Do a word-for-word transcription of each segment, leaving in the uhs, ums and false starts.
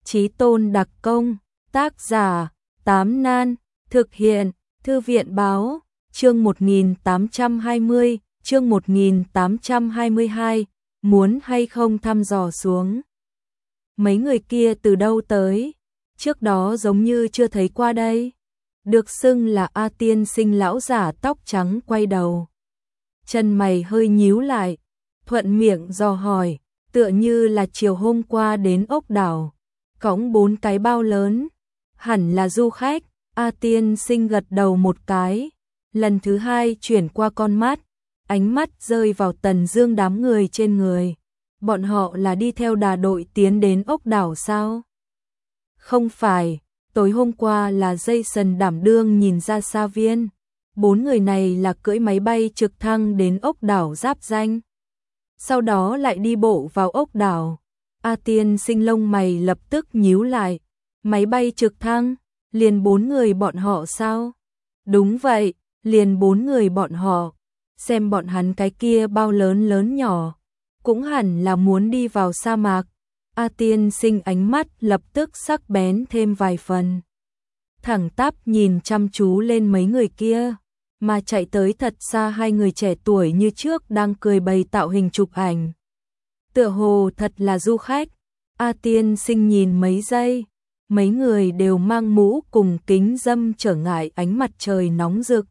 Chí Tôn đặc công, tác giả, Tám Nan, thực hiện, Thư viện báo, chương một nghìn tám trăm hai mươi, chương một nghìn tám trăm hai mươi hai, muốn hay không thăm dò xuống. Mấy người kia từ đâu tới, trước đó giống như chưa thấy qua đây. Được xưng là A Tiên Sinh lão giả tóc trắng quay đầu. Chân mày hơi nhíu lại, thuận miệng dò hỏi, tựa như là chiều hôm qua đến ốc đảo, cõng bốn cái bao lớn, hẳn là du khách. A Tiên Sinh gật đầu một cái, lần thứ hai chuyển qua con mắt, ánh mắt rơi vào Tần Dương đám người trên người. Bọn họ là đi theo đà đội tiến đến ốc đảo sao? Không phải, tối hôm qua là Jason đảm đương nhìn ra xa viên. Bốn người này là cưỡi máy bay trực thăng đến ốc đảo giáp danh. Sau đó lại đi bộ vào ốc đảo. A Tiên Sinh lông mày lập tức nhíu lại. Máy bay trực thăng, liền bốn người bọn họ sao? Đúng vậy, liền bốn người bọn họ. Xem bọn hắn cái kia bao lớn lớn nhỏ, cũng hẳn là muốn đi vào sa mạc. A Tiên Sinh ánh mắt lập tức sắc bén thêm vài phần. Thẳng tắp nhìn chăm chú lên mấy người kia, mà chạy tới thật xa hai người trẻ tuổi như trước đang cười bày tạo hình chụp ảnh. Tựa hồ thật là du khách. A Tiên Sinh nhìn mấy giây, mấy người đều mang mũ cùng kính râm trở ngại ánh mặt trời nóng rực.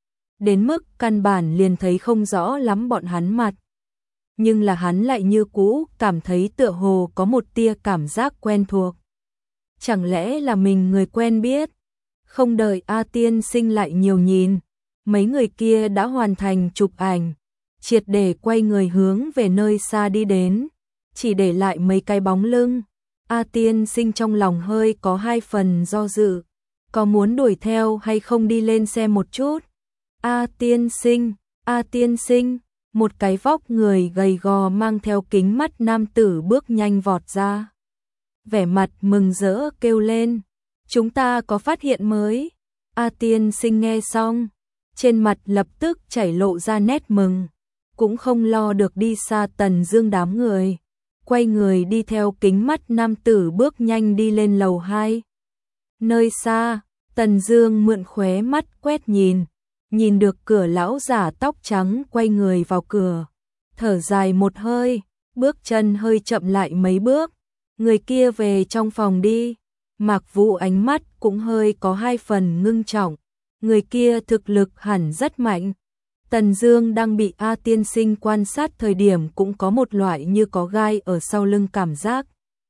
Đến mức căn bản liền thấy không rõ lắm bọn hắn mặt. Nhưng là hắn lại như cũ cảm thấy tựa hồ có một tia cảm giác quen thuộc. Chẳng lẽ là mình người quen biết? Không đợi A Tiên Sinh lại nhiều nhìn, mấy người kia đã hoàn thành chụp ảnh, triệt để quay người hướng về nơi xa đi đến, chỉ để lại mấy cái bóng lưng. A Tiên Sinh trong lòng hơi có hai phần do dự, có muốn đuổi theo hay không đi lên xe một chút. A Tiên Sinh, A Tiên Sinh, một cái vóc người gầy gò mang theo kính mắt nam tử bước nhanh vọt ra. Vẻ mặt mừng rỡ kêu lên, chúng ta có phát hiện mới. A Tiên Sinh nghe xong, trên mặt lập tức chảy lộ ra nét mừng, cũng không lo được đi xa Tần Dương đám người, quay người đi theo kính mắt nam tử bước nhanh đi lên lầu hai. Nơi xa, Tần Dương mượn khóe mắt quét nhìn, nhìn được cửa lão giả tóc trắng quay người vào cửa, thở dài một hơi, bước chân hơi chậm lại mấy bước, người kia về trong phòng đi. Mạc Vũ ánh mắt cũng hơi có hai phần ngưng trọng, người kia thực lực hẳn rất mạnh. Tần Dương đang bị A Tiên Sinh quan sát thời điểm cũng có một loại như có gai ở sau lưng cảm giác.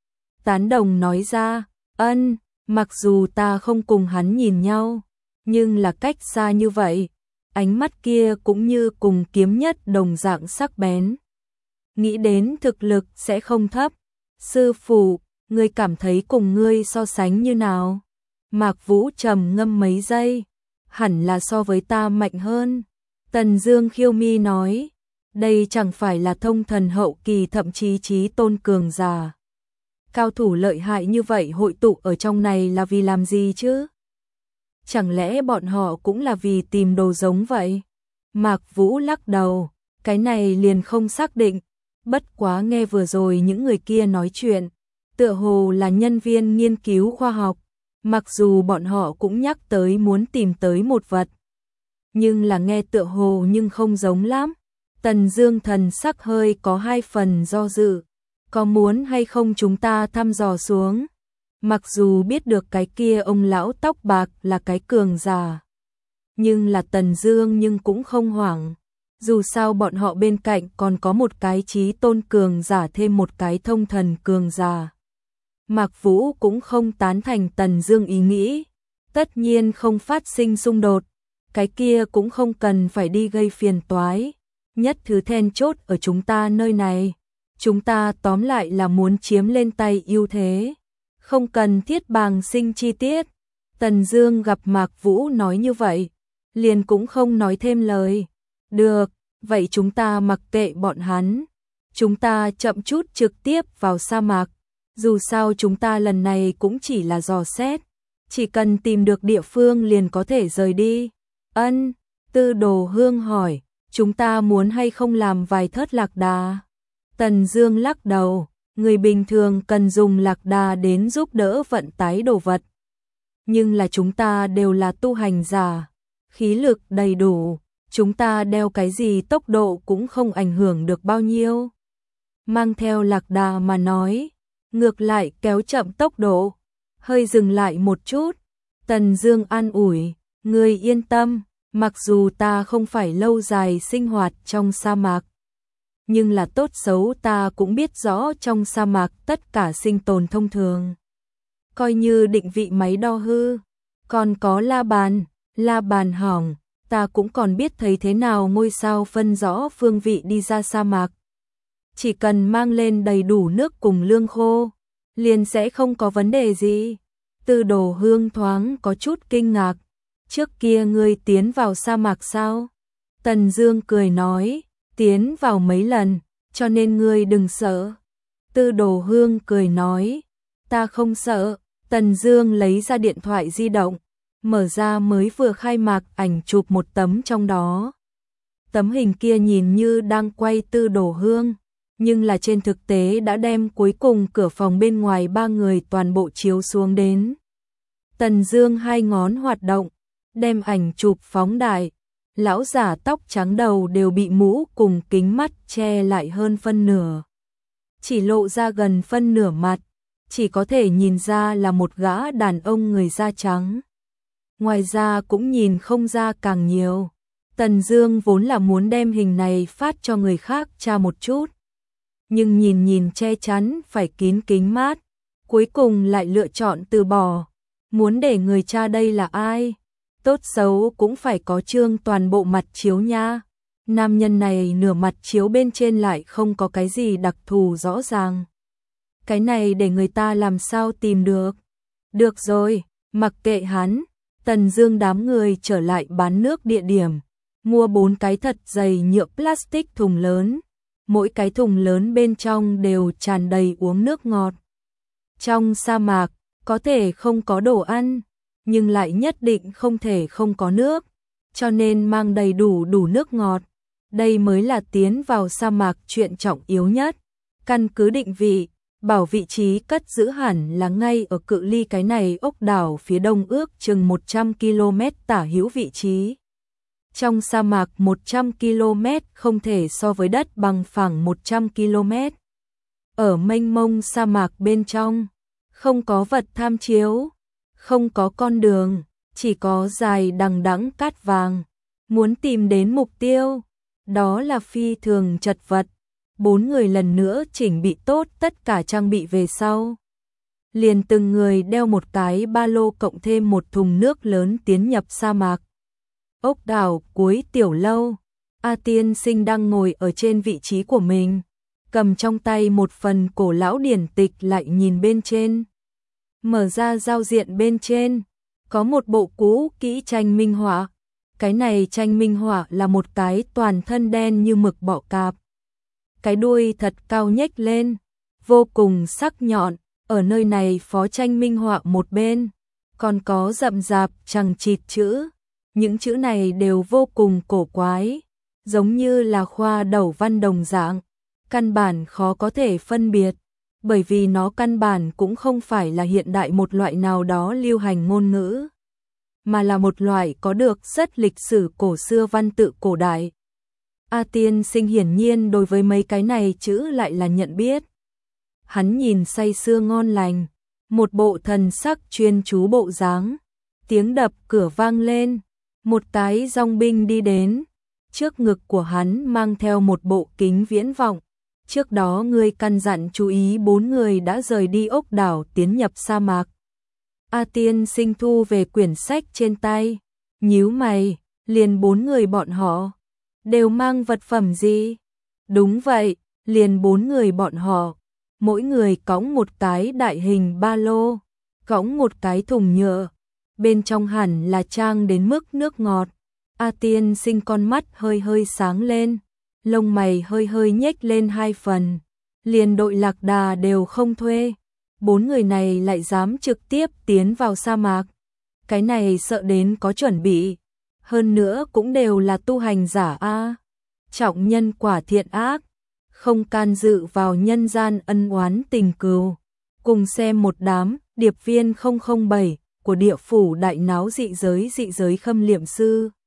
Tán đồng nói ra, ân, mặc dù ta không cùng hắn nhìn nhau, nhưng là cách xa như vậy, ánh mắt kia cũng như cùng kiếm nhất đồng dạng sắc bén. Nghĩ đến thực lực sẽ không thấp. Sư phụ, ngươi cảm thấy cùng ngươi so sánh như nào? Mạc Vũ trầm ngâm mấy giây, hẳn là so với ta mạnh hơn. Tần Dương khiêu mi nói, đây chẳng phải là thông thần hậu kỳ thậm chí chí tôn cường giả. Cao thủ lợi hại như vậy hội tụ ở trong này là vì làm gì chứ? Chẳng lẽ bọn họ cũng là vì tìm đồ giống vậy? Mạc Vũ lắc đầu, cái này liền không xác định, bất quá nghe vừa rồi những người kia nói chuyện, tựa hồ là nhân viên nghiên cứu khoa học, mặc dù bọn họ cũng nhắc tới muốn tìm tới một vật, nhưng là nghe tựa hồ nhưng không giống lắm. Tần Dương thần sắc hơi có hai phần do dự, có muốn hay không chúng ta thăm dò xuống? Mặc dù biết được cái kia ông lão tóc bạc là cái cường giả, nhưng là Tần Dương nhưng cũng không hoảng. Dù sao bọn họ bên cạnh còn có một cái chí tôn cường giả thêm một cái thông thần cường giả. Mạc Vũ cũng không tán thành Tần Dương ý nghĩ, tất nhiên không phát sinh xung đột, cái kia cũng không cần phải đi gây phiền toái. Nhất thứ then chốt ở chúng ta nơi này, chúng ta tóm lại là muốn chiếm lên tay ưu thế, không cần thiết bàng sinh chi tiết. Tần Dương gặp Mạc Vũ nói như vậy, liền cũng không nói thêm lời. Được, vậy chúng ta mặc kệ bọn hắn, chúng ta chậm chút trực tiếp vào sa mạc. Dù sao chúng ta lần này cũng chỉ là dò xét, chỉ cần tìm được địa phương liền có thể rời đi. Ân, Tư Đồ Hương hỏi, chúng ta muốn hay không làm vài thớt lạc đà? Tần Dương lắc đầu, Người bình thường cần dùng lạc đà đến giúp đỡ vận tải đồ vật. Nhưng là chúng ta đều là tu hành giả, khí lực đầy đủ, chúng ta đeo cái gì tốc độ cũng không ảnh hưởng được bao nhiêu. Mang theo lạc đà mà nói, ngược lại kéo chậm tốc độ. Hơi dừng lại một chút, Tần Dương an ủi, ngươi yên tâm, mặc dù ta không phải lâu dài sinh hoạt trong sa mạc, nhưng là tốt xấu ta cũng biết rõ trong sa mạc tất cả sinh tồn thông thường. Coi như định vị máy đo hư, còn có la bàn, la bàn hỏng, ta cũng còn biết thấy thế nào ngôi sao phân rõ phương vị đi ra sa mạc. Chỉ cần mang lên đầy đủ nước cùng lương khô, liền sẽ không có vấn đề gì. Tư Đồ Hương thoáng có chút kinh ngạc, trước kia ngươi tiến vào sa mạc sao? Tần Dương cười nói, tiến vào mấy lần, cho nên ngươi đừng sợ. Tư Đồ Hương cười nói, ta không sợ. Tần Dương lấy ra điện thoại di động, mở ra mới vừa khai mạc ảnh chụp một tấm trong đó. Tấm hình kia nhìn như đang quay Tư Đồ Hương, nhưng là trên thực tế đã đem cuối cùng cửa phòng bên ngoài ba người toàn bộ chiếu xuống đến. Tần Dương hai ngón hoạt động, đem ảnh chụp phóng đại, lão giả tóc trắng đầu đều bị mũ cùng kính mắt che lại hơn phân nửa. Chỉ lộ ra gần phân nửa mặt, chỉ có thể nhìn ra là một gã đàn ông người da trắng. Ngoài ra cũng nhìn không ra càng nhiều. Tần Dương vốn là muốn đem hình này phát cho người khác tra một chút, nhưng nhìn nhìn che chắn phải kín kính mát, cuối cùng lại lựa chọn từ bỏ. Muốn để người cha đây là ai? Tốt xấu cũng phải có trương toàn bộ mặt chiếu nha. Nam nhân này nửa mặt chiếu bên trên lại không có cái gì đặc thù rõ ràng. Cái này để người ta làm sao tìm được? Được rồi, mặc kệ hắn. Tần Dương đám người trở lại bán nước địa điểm, mua bốn cái thật dày nhựa plastic thùng lớn. Mỗi cái thùng lớn bên trong đều tràn đầy uống nước ngọt. Trong sa mạc, có thể không có đồ ăn, nhưng lại nhất định không thể không có nước, cho nên mang đầy đủ đủ nước ngọt. Đây mới là tiến vào sa mạc chuyện trọng yếu nhất. Căn cứ định vị, bảo vị trí cất giữ hẳn là ngay ở cự ly cái này ốc đảo phía đông ước chừng một trăm ki lô mét tả hữu vị trí. Trong sa mạc một trăm ki lô mét không thể so với đất bằng phẳng một trăm ki lô mét. Ở mênh mông sa mạc bên trong, không có vật tham chiếu, không có con đường, chỉ có dài đằng đẵng cát vàng. Muốn tìm đến mục tiêu, đó là phi thường chật vật. Bốn người lần nữa chỉnh bị tốt tất cả trang bị về sau. Liền từng người đeo một cái ba lô cộng thêm một thùng nước lớn tiến nhập sa mạc. Ốc đảo cuối tiểu lâu, A Tiên Sinh đang ngồi ở trên vị trí của mình, cầm trong tay một phần cổ lão điển tịch lại nhìn bên trên. Mở ra giao diện bên trên, có một bộ cũ kỹ tranh minh họa. Cái này tranh minh họa là một cái toàn thân đen như mực bọ cạp. Cái đuôi thật cao nhếch lên, vô cùng sắc nhọn. Ở nơi này phó tranh minh họa một bên, còn có rậm rạp chằng chịt chữ. Những chữ này đều vô cùng cổ quái, giống như là khoa đầu văn đồng dạng, căn bản khó có thể phân biệt, bởi vì nó căn bản cũng không phải là hiện đại một loại nào đó lưu hành ngôn ngữ, mà là một loại có được rất lịch sử cổ xưa văn tự cổ đại. A Tiên Sinh hiển nhiên đối với mấy cái này chữ lại là nhận biết. Hắn nhìn say sưa ngon lành, một bộ thần sắc chuyên chú bộ dáng. Tiếng đập cửa vang lên, một cái dòng binh đi đến, trước ngực của hắn mang theo một bộ kính viễn vọng. Trước đó ngươi căn dặn chú ý bốn người đã rời đi ốc đảo tiến nhập sa mạc. A Tiên Sinh thu về quyển sách trên tay, nhíu mày, liền bốn người bọn họ đều mang vật phẩm gì? Đúng vậy, liền bốn người bọn họ, mỗi người cõng một cái đại hình ba lô, cõng một cái thùng nhựa, bên trong hẳn là trang đến mức nước ngọt. A Tiên Sinh con mắt hơi hơi sáng lên, lông mày hơi hơi nhếch lên hai phần, liền đội lạc đà đều không thuê. Bốn người này lại dám trực tiếp tiến vào sa mạc. Cái này sợ đến có chuẩn bị. Hơn nữa cũng đều là tu hành giả a. Trọng nhân quả thiện ác. không can dự vào nhân gian ân oán tình cừu. Cùng xem một đám điệp viên không không bảy của địa phủ đại náo dị giới dị giới khâm liệm sư.